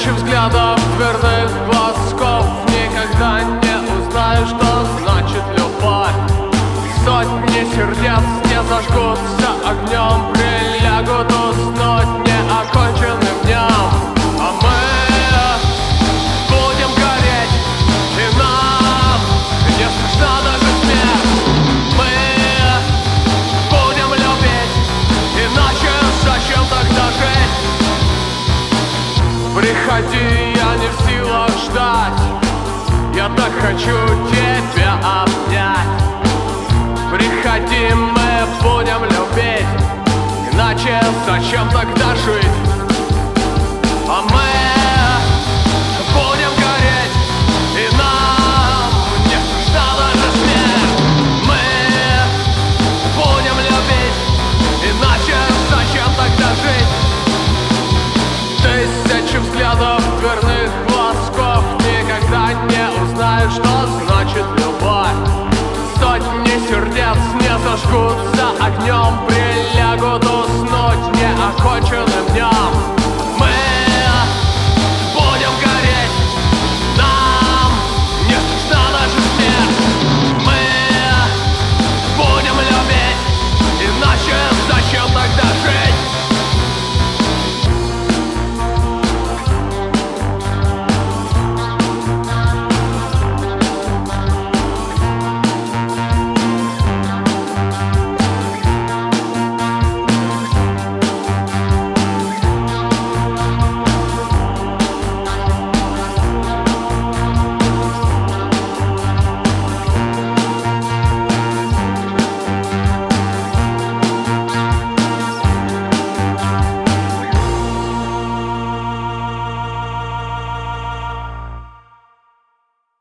Тысячи взглядов твердых глазков, никогда не узнаешь, что значит любовь. Сотни сердец не зажгутся огнем, прилягут уснуть неоконченным днем. А мы будем гореть, и нам не страшна даже смерть. Мы будем любить, иначе зачем тогда жить? Приходи, я не в силах ждать, я так хочу тебя обнять. Приходи, мы будем любить, иначе зачем тогда жить? А мы будем гореть, и нам не страшна даже смерть. Мы будем любить, иначе зачем тогда жить? Тысячи взглядов верных глазков, никогда не узнаешь, что значит любовь. Сотни сердец не зажгутся огнем, прилягут уснуть неоконченным днем.